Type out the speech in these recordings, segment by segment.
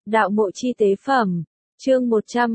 Đạo mộ chi tế phẩm, chương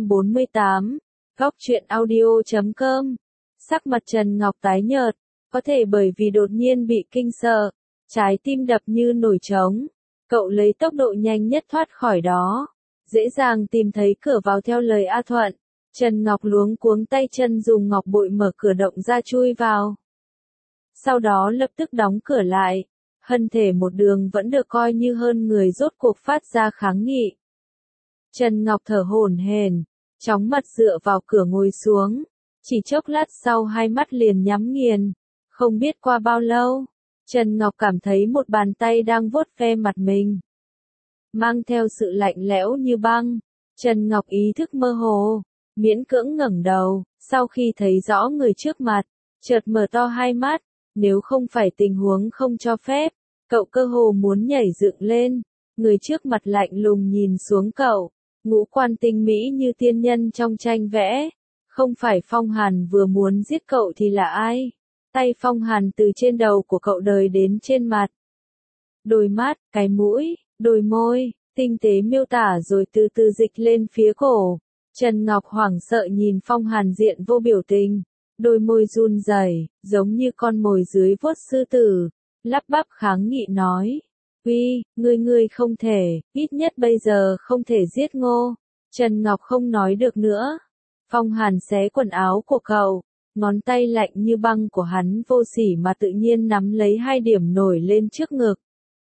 148, góc truyện audio.com. Sắc mặt Trần Ngọc tái nhợt, có thể bởi vì đột nhiên bị kinh sợ, trái tim đập như nổi trống. Cậu lấy tốc độ nhanh nhất thoát khỏi đó, dễ dàng tìm thấy cửa vào theo lời A Thuận. Trần Ngọc luống cuống tay chân dùng ngọc bội mở cửa động ra chui vào. Sau đó lập tức đóng cửa lại, thân thể một đường vẫn được coi như hơn người rốt cuộc phát ra kháng nghị. Trần Ngọc thở hổn hển, chóng mặt dựa vào cửa ngồi xuống, chỉ chốc lát sau hai mắt liền nhắm nghiền. Không biết qua bao lâu, Trần Ngọc cảm thấy một bàn tay đang vuốt ve mặt mình, mang theo sự lạnh lẽo như băng. Trần Ngọc ý thức mơ hồ, miễn cưỡng ngẩng đầu, sau khi thấy rõ người trước mặt, chợt mở to hai mắt, nếu không phải tình huống không cho phép, cậu cơ hồ muốn nhảy dựng lên. Người trước mặt lạnh lùng nhìn xuống cậu, ngũ quan tinh mỹ như tiên nhân trong tranh vẽ. Không phải Phong Hàn vừa muốn giết cậu thì là ai? Tay Phong Hàn từ trên đầu của cậu đời đến trên mặt. Đôi mắt, cái mũi, đôi môi, tinh tế miêu tả rồi từ từ dịch lên phía cổ. Trần Ngọc hoảng sợ nhìn Phong Hàn diện vô biểu tình, đôi môi run rẩy, giống như con mồi dưới vuốt sư tử, lắp bắp kháng nghị nói. Uy, ngươi không thể, ít nhất bây giờ không thể giết Ngô. Trần Ngọc không nói được nữa. Phong Hàn xé quần áo của cậu, ngón tay lạnh như băng của hắn vô sỉ mà tự nhiên nắm lấy hai điểm nổi lên trước ngực,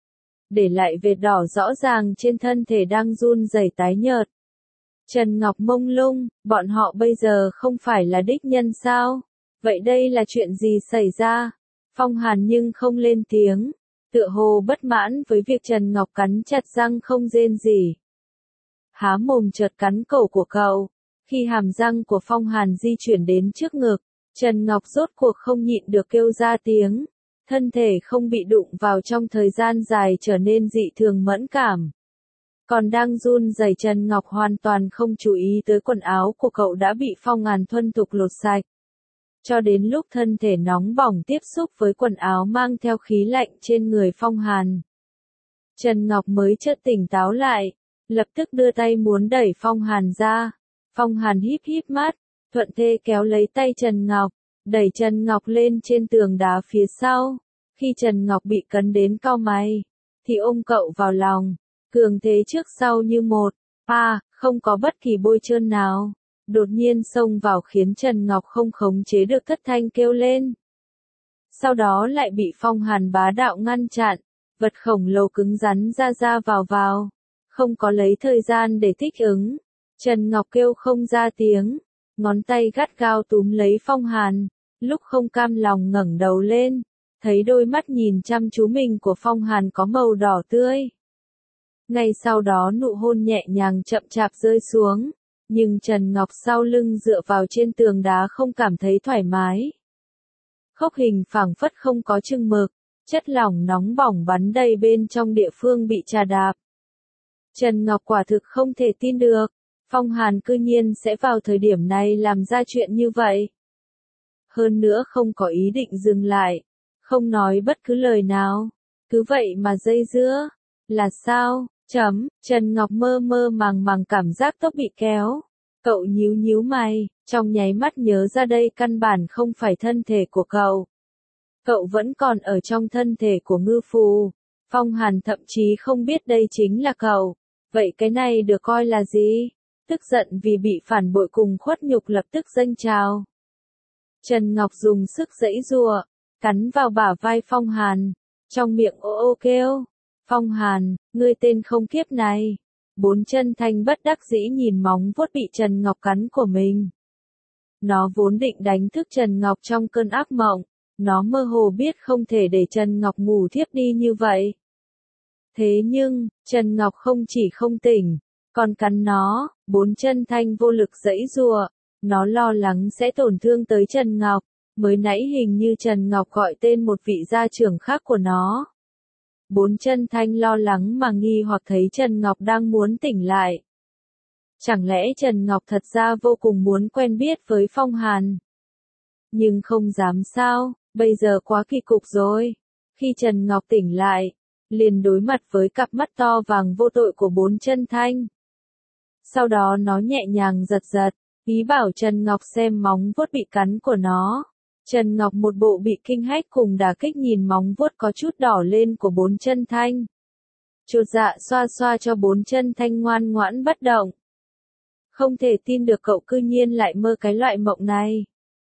để lại vệt đỏ rõ ràng trên thân thể đang run rẩy tái nhợt. Trần Ngọc mông lung, bọn họ bây giờ không phải là đích nhân sao? Vậy đây là chuyện gì xảy ra? Phong Hàn nhưng không lên tiếng, tựa hồ bất mãn với việc Trần Ngọc cắn chặt răng không rên rỉ. Há mồm chợt cắn cổ của cậu. Khi hàm răng của Phong Hàn di chuyển đến trước ngực, Trần Ngọc rốt cuộc không nhịn được kêu ra tiếng. Thân thể không bị đụng vào trong thời gian dài trở nên dị thường mẫn cảm. Còn đang run rẩy Trần Ngọc hoàn toàn không chú ý tới quần áo của cậu đã bị Phong Hàn thuần thục lột sạch. Cho đến lúc thân thể nóng bỏng tiếp xúc với quần áo mang theo khí lạnh trên người Phong Hàn, Trần Ngọc mới chợt tỉnh táo lại, lập tức đưa tay muốn đẩy Phong Hàn ra. Phong Hàn híp híp mắt, thuận thế kéo lấy tay Trần Ngọc, đẩy Trần Ngọc lên trên tường đá phía sau. Khi Trần Ngọc bị cấn đến cau mày, thì ôm cậu vào lòng, cường thế trước sau như một, không có bất kỳ bôi trơn nào. Đột nhiên xông vào khiến Trần Ngọc không khống chế được thất thanh kêu lên. Sau đó lại bị Phong Hàn bá đạo ngăn chặn, vật khổng lồ cứng rắn ra vào, không có lấy thời gian để thích ứng. Trần Ngọc kêu không ra tiếng, ngón tay gắt gao túm lấy Phong Hàn, lúc không cam lòng ngẩng đầu lên, thấy đôi mắt nhìn chăm chú mình của Phong Hàn có màu đỏ tươi. Ngay sau đó nụ hôn nhẹ nhàng chậm chạp rơi xuống, nhưng Trần Ngọc sau lưng dựa vào trên tường đá không cảm thấy thoải mái. Khốc hình phảng phất không có chừng mực, chất lỏng nóng bỏng bắn đầy bên trong địa phương bị trà đạp. Trần Ngọc quả thực không thể tin được, Phong Hàn cư nhiên sẽ vào thời điểm này làm ra chuyện như vậy. Hơn nữa không có ý định dừng lại, không nói bất cứ lời nào, cứ vậy mà dây dưa. Là sao? Trần Ngọc mơ màng cảm giác tóc bị kéo. Cậu nhíu mày, trong nháy mắt nhớ ra đây căn bản không phải thân thể của cậu. Cậu vẫn còn ở trong thân thể của ngư phù. Phong Hàn thậm chí không biết đây chính là cậu. Vậy cái này được coi là gì? Tức giận vì bị phản bội cùng khuất nhục lập tức dâng trào. Trần Ngọc dùng sức giãy giụa, cắn vào bả vai Phong Hàn, trong miệng ô kêu. Phong Hàn, ngươi tên không kiếp này. Bốn chân thanh bất đắc dĩ nhìn móng vuốt bị Trần Ngọc cắn của mình. Nó vốn định đánh thức Trần Ngọc trong cơn ác mộng, nó mơ hồ biết không thể để Trần Ngọc ngủ thiếp đi như vậy. Thế nhưng, Trần Ngọc không chỉ không tỉnh, còn cắn nó. Bốn chân thanh vô lực giãy giụa, nó lo lắng sẽ tổn thương tới Trần Ngọc, mới nãy hình như Trần Ngọc gọi tên một vị gia trưởng khác của nó. Bốn chân thanh lo lắng mà nghi hoặc thấy Trần Ngọc đang muốn tỉnh lại. Chẳng lẽ Trần Ngọc thật ra vô cùng muốn quen biết với Phong Hàn? Nhưng không dám sao, bây giờ quá kỳ cục rồi. Khi Trần Ngọc tỉnh lại, liền đối mặt với cặp mắt to vàng vô tội của bốn chân thanh. Sau đó nó nhẹ nhàng giật giật, ý bảo Trần Ngọc xem móng vuốt bị cắn của nó. Trần Ngọc một bộ bị kinh hách cùng đả kích nhìn móng vuốt có chút đỏ lên của bốn chân Thanh. Chột dạ xoa xoa cho bốn chân Thanh ngoan ngoãn bất động. Không thể tin được cậu cư nhiên lại mơ cái loại mộng này.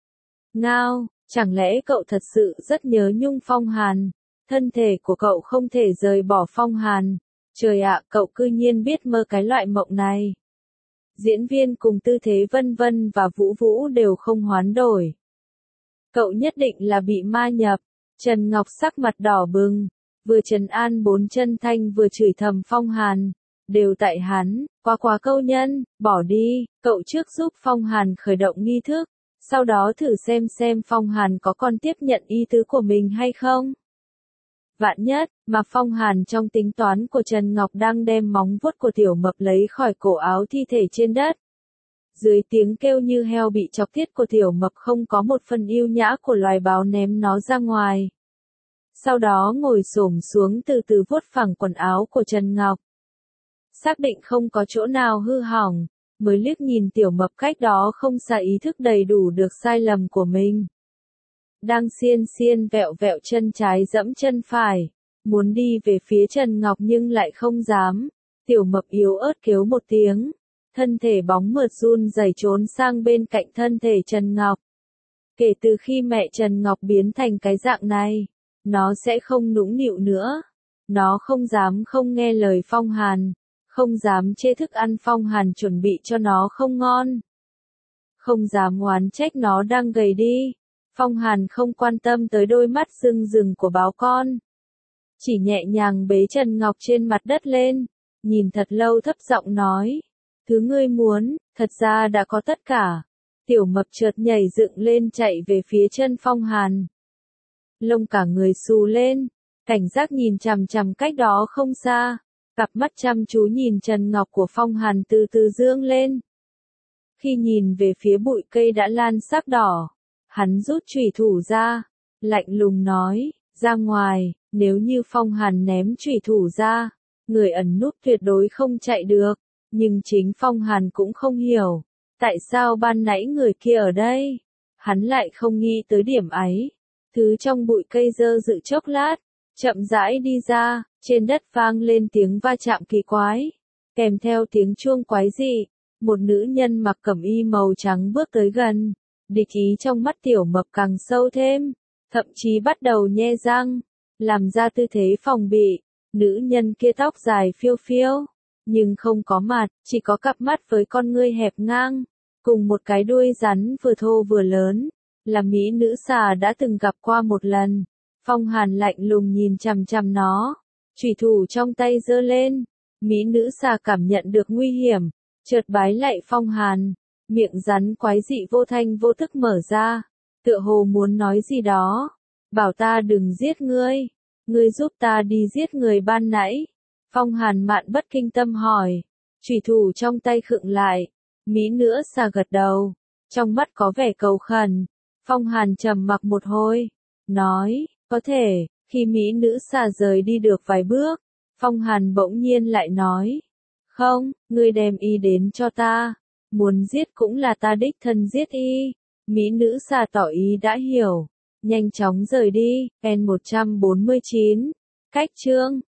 Ngao, chẳng lẽ cậu thật sự rất nhớ Nhung Phong Hàn? Thân thể của cậu không thể rời bỏ Phong Hàn. Trời ạ, cậu cư nhiên biết mơ cái loại mộng này. Diễn viên cùng Tư Thế Vân Vân và Vũ Vũ đều không hoán đổi. Cậu nhất định là bị ma nhập. Trần Ngọc sắc mặt đỏ bừng, vừa trấn an bốn chân Thanh vừa chửi thầm Phong Hàn. Đều tại hắn, quá câu nhân, bỏ đi, cậu trước giúp Phong Hàn khởi động nghi thức, sau đó thử xem Phong Hàn có còn tiếp nhận ý tứ của mình hay không. Vạn nhất, mà Phong Hàn trong tính toán của Trần Ngọc đang đem móng vuốt của Tiểu Mập lấy khỏi cổ áo thi thể trên đất. Dưới tiếng kêu như heo bị chọc tiết của Tiểu Mập không có một phần yêu nhã của loài báo ném nó ra ngoài. Sau đó ngồi xổm xuống từ từ vuốt phẳng quần áo của Trần Ngọc. Xác định không có chỗ nào hư hỏng, mới liếc nhìn Tiểu Mập cách đó không xa ý thức đầy đủ được sai lầm của mình. Đang xiên vẹo vẹo chân trái dẫm chân phải, muốn đi về phía Trần Ngọc nhưng lại không dám. Tiểu Mập yếu ớt kêu một tiếng, thân thể bóng mượt run rẩy trốn sang bên cạnh thân thể Trần Ngọc. Kể từ khi mẹ Trần Ngọc biến thành cái dạng này, nó sẽ không nũng nịu nữa. Nó không dám không nghe lời Phong Hàn, không dám chê thức ăn Phong Hàn chuẩn bị cho nó không ngon. Không dám oán trách nó đang gầy đi. Phong Hàn không quan tâm tới đôi mắt rưng rừng của báo con. Chỉ nhẹ nhàng bế Trần Ngọc trên mặt đất lên, nhìn thật lâu thấp giọng nói. Thứ ngươi muốn, thật ra đã có tất cả. Tiểu Mập chợt nhảy dựng lên chạy về phía chân Phong Hàn. Lông cả người xù lên, cảnh giác nhìn chằm chằm cách đó không xa. Cặp mắt chăm chú nhìn Trần Ngọc của Phong Hàn từ từ dương lên. Khi nhìn về phía bụi cây đã lan sắc đỏ, hắn rút chùy thủ ra, lạnh lùng nói, ra ngoài, nếu như Phong Hàn ném chùy thủ ra, người ẩn núp tuyệt đối không chạy được, nhưng chính Phong Hàn cũng không hiểu, tại sao ban nãy người kia ở đây, hắn lại không nghĩ tới điểm ấy, thứ trong bụi cây dơ dự chốc lát, chậm rãi đi ra, trên đất vang lên tiếng va chạm kỳ quái, kèm theo tiếng chuông quái dị, một nữ nhân mặc cẩm y màu trắng bước tới gần. Địch ý trong mắt Tiểu Mập càng sâu thêm, thậm chí bắt đầu nhe răng, làm ra tư thế phòng bị. Nữ nhân kia tóc dài phiêu phiêu, nhưng không có mặt, chỉ có cặp mắt với con ngươi hẹp ngang, cùng một cái đuôi rắn vừa thô vừa lớn, là mỹ nữ xà đã từng gặp qua một lần. Phong Hàn lạnh lùng nhìn chằm chằm nó, chùy thủ trong tay giơ lên, mỹ nữ xà cảm nhận được nguy hiểm, chợt bái lạy Phong Hàn. Miệng rắn quái dị vô thanh vô thức mở ra, tựa hồ muốn nói gì đó, bảo ta đừng giết ngươi, ngươi giúp ta đi giết người ban nãy. Phong Hàn mạn bất kinh tâm hỏi, chùy thủ trong tay khựng lại, mỹ nữ xà gật đầu, trong mắt có vẻ cầu khẩn. Phong Hàn trầm mặc một hồi, nói, có thể. Khi mỹ nữ xà rời đi được vài bước, Phong Hàn bỗng nhiên lại nói, không, ngươi đem y đến cho ta. Muốn giết cũng là ta đích thân giết y. Mỹ nữ xà tỏ ý đã hiểu. Nhanh chóng rời đi. N149. Cách chương.